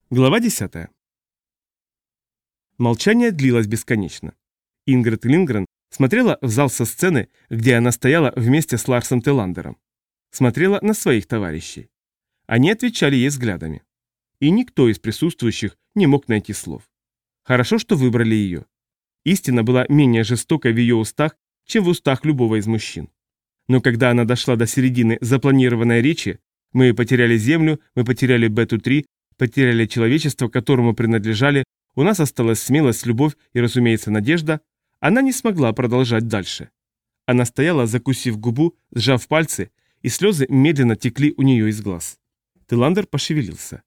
Глава 10. Молчание длилось бесконечно. Ингрид Линдгрен смотрела в зал со сцены, где она стояла вместе с Ларсом Теландером. Смотрела на своих товарищей. Они отвечали ей взглядами. И никто из присутствующих не мог найти слов. Хорошо, что выбрали ее. Истина была менее жестокой в ее устах, чем в устах любого из мужчин. Но когда она дошла до середины запланированной речи, мы потеряли Землю, мы потеряли Бету-3, потеряли человечество, которому принадлежали, у нас осталась смелость, любовь и, разумеется, надежда, она не смогла продолжать дальше. Она стояла, закусив губу, сжав пальцы, и слезы медленно текли у нее из глаз. Теландер пошевелился.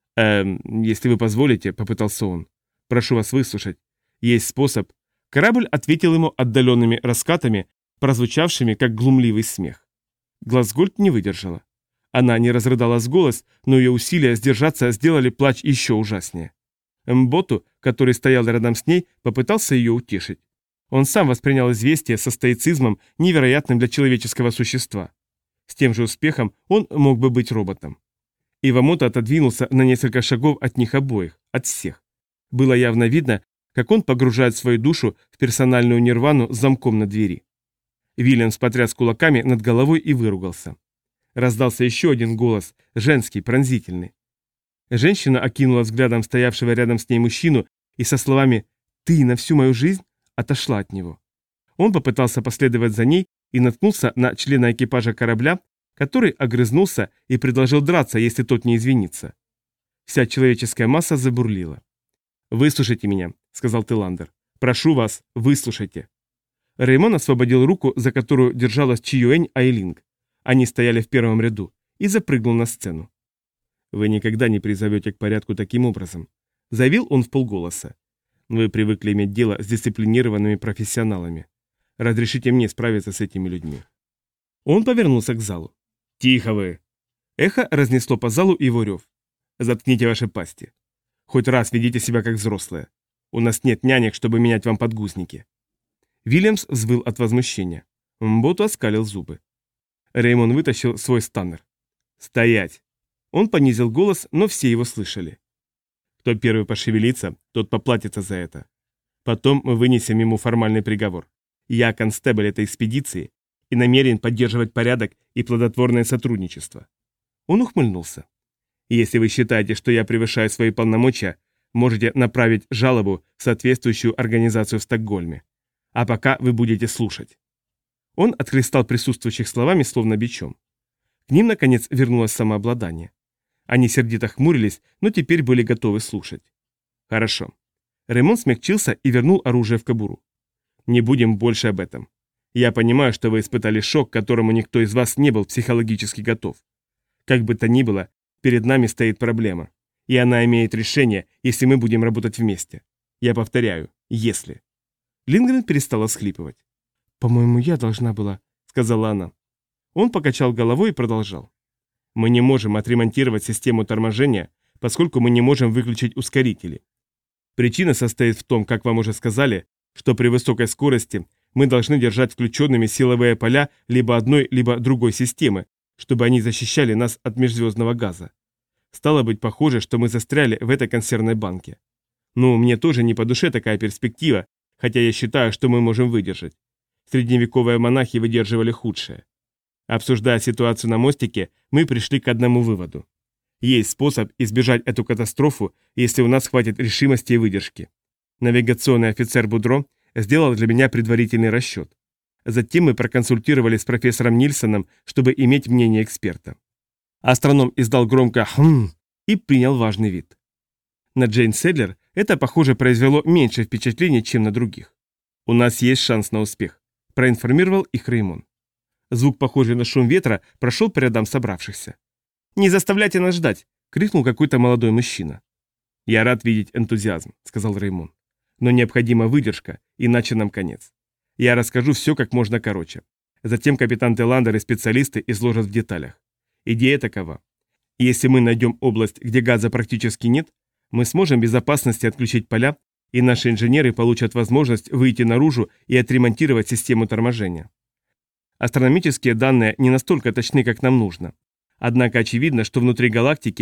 Если вы позволите», — попытался он. «Прошу вас выслушать. Есть способ». Корабль ответил ему отдаленными раскатами, прозвучавшими, как глумливый смех. Глазгольд не выдержала. Она не разрыдалась в голос, но ее усилия сдержаться сделали плач еще ужаснее. Мботу, который стоял рядом с ней, попытался ее утешить. Он сам воспринял известие со стоицизмом, невероятным для человеческого существа. С тем же успехом он мог бы быть роботом. Ивамото отодвинулся на несколько шагов от них обоих, от всех. Было явно видно, как он погружает свою душу в персональную нирвану с замком на двери. Вильямс потряс кулаками над головой и выругался. Раздался еще один голос, женский, пронзительный. Женщина окинула взглядом стоявшего рядом с ней мужчину и со словами «Ты на всю мою жизнь» отошла от него. Он попытался последовать за ней и наткнулся на члена экипажа корабля, который огрызнулся и предложил драться, если тот не извинится. Вся человеческая масса забурлила. «Выслушайте меня», — сказал Теландер. «Прошу вас, выслушайте». Реймон освободил руку, за которую держалась Чиюэнь Айлинг. Они стояли в первом ряду, и запрыгнул на сцену. «Вы никогда не призовете к порядку таким образом», — заявил он вполголоса. «Вы привыкли иметь дело с дисциплинированными профессионалами. Разрешите мне справиться с этими людьми». Он повернулся к залу. «Тихо вы!» Эхо разнесло по залу его рев. «Заткните ваши пасти. Хоть раз ведите себя как взрослые. У нас нет нянек, чтобы менять вам подгузники». Вильямс взвыл от возмущения. Мботу оскалил зубы. Реймон вытащил свой станнер. «Стоять!» Он понизил голос, но все его слышали. «Кто первый пошевелится, тот поплатится за это. Потом мы вынесем ему формальный приговор. Я констебль этой экспедиции и намерен поддерживать порядок и плодотворное сотрудничество». Он ухмыльнулся. «Если вы считаете, что я превышаю свои полномочия, можете направить жалобу в соответствующую организацию в Стокгольме. А пока вы будете слушать». Он отхлестал присутствующих словами, словно бичом. К ним, наконец, вернулось самообладание. Они сердито хмурились, но теперь были готовы слушать. «Хорошо». Реймон смягчился и вернул оружие в кобуру. «Не будем больше об этом. Я понимаю, что вы испытали шок, к которому никто из вас не был психологически готов. Как бы то ни было, перед нами стоит проблема. И она имеет решение, если мы будем работать вместе. Я повторяю, если». Линдгрен перестала всхлипывать. «По-моему, я должна была», — сказала она. Он покачал головой и продолжал. «Мы не можем отремонтировать систему торможения, поскольку мы не можем выключить ускорители. Причина состоит в том, как вам уже сказали, что при высокой скорости мы должны держать включенными силовые поля либо одной, либо другой системы, чтобы они защищали нас от межзвездного газа. Стало быть, похоже, что мы застряли в этой консервной банке. Ну, мне тоже не по душе такая перспектива, хотя я считаю, что мы можем выдержать. Средневековые монахи выдерживали худшее. Обсуждая ситуацию на мостике, мы пришли к одному выводу. Есть способ избежать эту катастрофу, если у нас хватит решимости и выдержки. Навигационный офицер Будро сделал для меня предварительный расчет. Затем мы проконсультировались с профессором Нильсоном, чтобы иметь мнение эксперта. Астроном издал громко «хм» и принял важный вид. На Джейн Седлер это, похоже, произвело меньше впечатления, чем на других. «У нас есть шанс на успех», – проинформировал их Реймон. Звук, похожий на шум ветра, прошел по рядам собравшихся. «Не заставляйте нас ждать!» – крикнул какой-то молодой мужчина. «Я рад видеть энтузиазм», – сказал Реймон. «Но необходима выдержка, иначе нам конец. Я расскажу все как можно короче. Затем капитан Теландер и специалисты изложат в деталях. Идея такова. Если мы найдем область, где газа практически нет, мы сможем без опасности отключить поля, и наши инженеры получат возможность выйти наружу и отремонтировать систему торможения. Астрономические данные не настолько точны, как нам нужно. Однако очевидно, что внутри галактики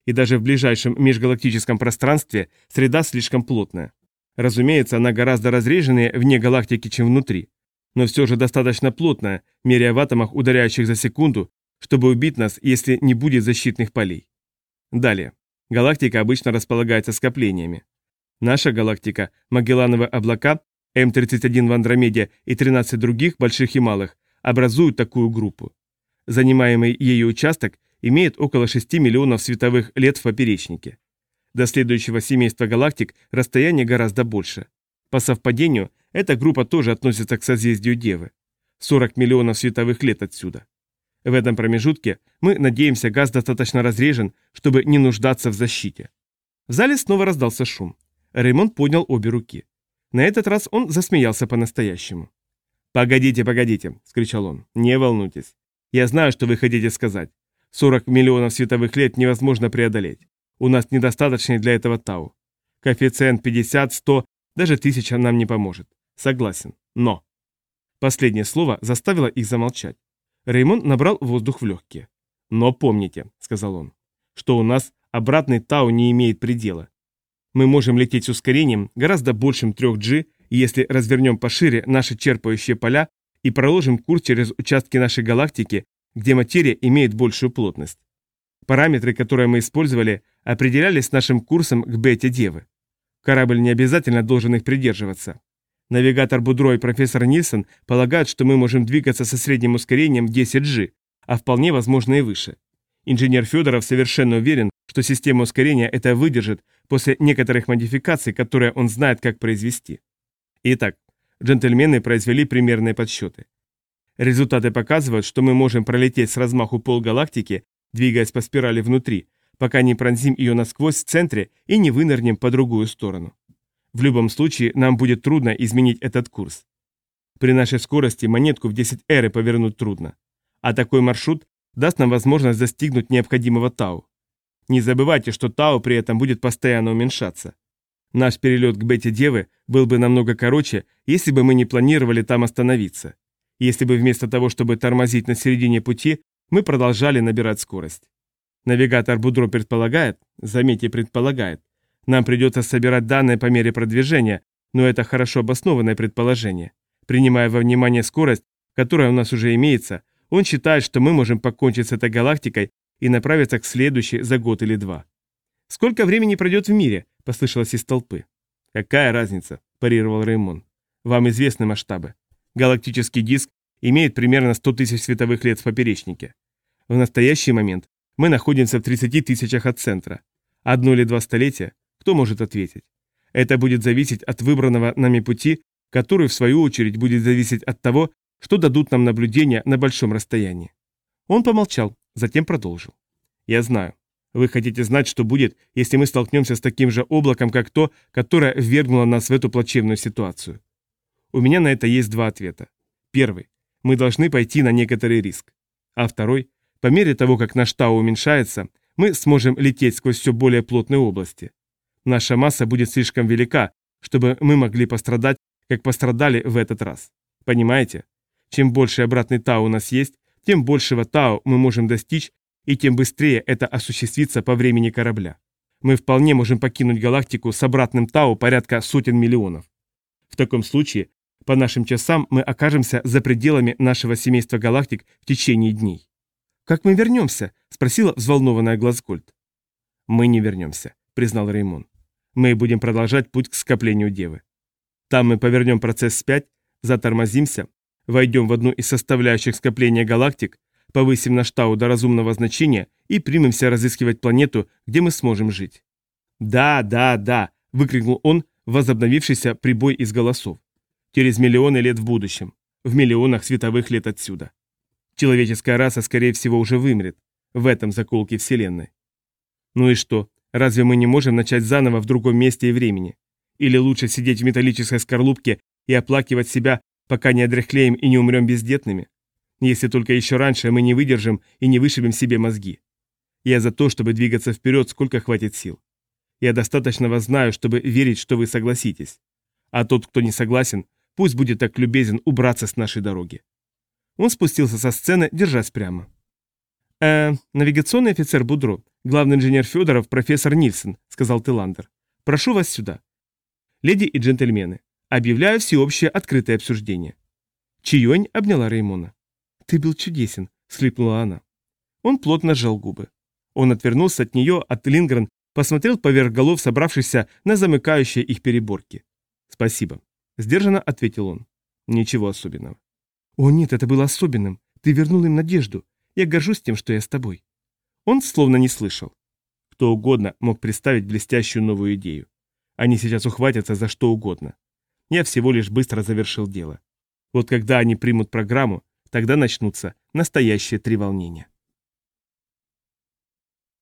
и даже в ближайшем межгалактическом пространстве среда слишком плотная. Разумеется, она гораздо разреженнее вне галактики, чем внутри, но все же достаточно плотная, меряя в атомах, ударяющих за секунду, чтобы убить нас, если не будет защитных полей. Далее. Галактика обычно располагается скоплениями. Наша галактика, Магеллановы облака, М31 в Андромеде и 13 других больших и малых образуют такую группу. Занимаемый ею участок имеет около 6 миллионов световых лет в поперечнике. До следующего семейства галактик расстояние гораздо больше. По совпадению, эта группа тоже относится к созвездию Девы. 40 миллионов световых лет отсюда. В этом промежутке мы надеемся, газ достаточно разрежен, чтобы не нуждаться в защите. В зале снова раздался шум. Реймонд поднял обе руки. На этот раз он засмеялся по-настоящему. «Погодите, погодите», — скричал он, — «не волнуйтесь. Я знаю, что вы хотите сказать. 40 миллионов световых лет невозможно преодолеть. У нас недостаточный для этого тау. Коэффициент 50, 100, даже 1000 нам не поможет. Согласен. Но...» Последнее слово заставило их замолчать. Реймонд набрал воздух в легкие. «Но помните», — сказал он, — «что у нас обратный тау не имеет предела. Мы можем лететь с ускорением гораздо большим 3G, если развернем пошире наши черпающие поля и проложим курс через участки нашей галактики, где материя имеет большую плотность. Параметры, которые мы использовали, определялись нашим курсом к бете Девы. Корабль не обязательно должен их придерживаться. Навигатор Будро и профессор Нильсон полагают, что мы можем двигаться со средним ускорением 10G, а вполне возможно и выше. Инженер Федоров совершенно уверен, что система ускорения это выдержит после некоторых модификаций, которые он знает, как произвести. Итак, джентльмены произвели примерные подсчеты. Результаты показывают, что мы можем пролететь с размаху полгалактики, двигаясь по спирали внутри, пока не пронзим ее насквозь в центре и не вынырнем по другую сторону. В любом случае, нам будет трудно изменить этот курс. При нашей скорости монетку в 10 эры повернуть трудно. А такой маршрут даст нам возможность достигнуть необходимого тау. Не забывайте, что тау при этом будет постоянно уменьшаться. Наш перелет к бете Девы был бы намного короче, если бы мы не планировали там остановиться. Если бы вместо того, чтобы тормозить на середине пути, мы продолжали набирать скорость. Навигатор Будро предполагает, заметьте, предполагает, нам придется собирать данные по мере продвижения, но это хорошо обоснованное предположение. Принимая во внимание скорость, которая у нас уже имеется, он считает, что мы можем покончить с этой галактикой и направиться к следующей за год или два. «Сколько времени пройдет в мире?» – послышалось из толпы. «Какая разница?» – парировал Реймон. «Вам известны масштабы. Галактический диск имеет примерно 100 тысяч световых лет в поперечнике. В настоящий момент мы находимся в 30 тысячах от центра. 1 или 2 столетия? Кто может ответить? Это будет зависеть от выбранного нами пути, который, в свою очередь, будет зависеть от того, что дадут нам наблюдения на большом расстоянии». Он помолчал, затем продолжил. «Я знаю. Вы хотите знать, что будет, если мы столкнемся с таким же облаком, как то, которое ввергнуло нас в эту плачевную ситуацию. У меня на это есть 2 ответа. Первый. Мы должны пойти на некоторый риск. А второй. По мере того, как наш тау уменьшается, мы сможем лететь сквозь все более плотные области. Наша масса будет слишком велика, чтобы мы могли пострадать, как пострадали в этот раз. Понимаете? Чем больше обратный тау у нас есть, тем большего тау мы можем достичь, и тем быстрее это осуществится по времени корабля. Мы вполне можем покинуть галактику с обратным тау порядка сотен миллионов. В таком случае, по нашим часам мы окажемся за пределами нашего семейства галактик в течение дней. «Как мы вернемся?» – спросила взволнованная Глазгольд. «Мы не вернемся», – признал Реймон. «Мы будем продолжать путь к скоплению Девы. Там мы повернем процесс вспять, затормозимся, войдем в одну из составляющих скопления галактик, повысим наш тау до разумного значения и примемся разыскивать планету, где мы сможем жить». «Да, да, да!» – выкрикнул он, возобновившийся прибой из голосов. «Через миллионы лет в будущем, в миллионах световых лет отсюда. Человеческая раса, скорее всего, уже вымрет в этом заколке Вселенной. Ну и что, разве мы не можем начать заново в другом месте и времени? Или лучше сидеть в металлической скорлупке и оплакивать себя, пока не одряхлеем и не умрем бездетными? Если только еще раньше мы не выдержим и не вышибем себе мозги. Я за то, чтобы двигаться вперед, сколько хватит сил. Я достаточно вас знаю, чтобы верить, что вы согласитесь. А тот, кто не согласен, пусть будет так любезен убраться с нашей дороги». Он спустился со сцены, держась прямо. Навигационный офицер Будро, «Главный инженер Федоров, профессор Нильсон», — сказал Тиландер. «Прошу вас сюда. Леди и джентльмены, объявляю всеобщее открытое обсуждение». Чиюань обняла Реймона. «Ты был чудесен», — всхлипнула она. Он плотно сжал губы. Он отвернулся от нее, от Лингрен, посмотрел поверх голов собравшихся на замыкающие их переборки. «Спасибо», — сдержанно ответил он. «Ничего особенного». «О нет, это было особенным. Ты вернул им надежду. Я горжусь тем, что я с тобой». Он словно не слышал. Кто угодно мог представить блестящую новую идею. Они сейчас ухватятся за что угодно. Я всего лишь быстро завершил дело. Вот когда они примут программу, тогда начнутся настоящие треволнения.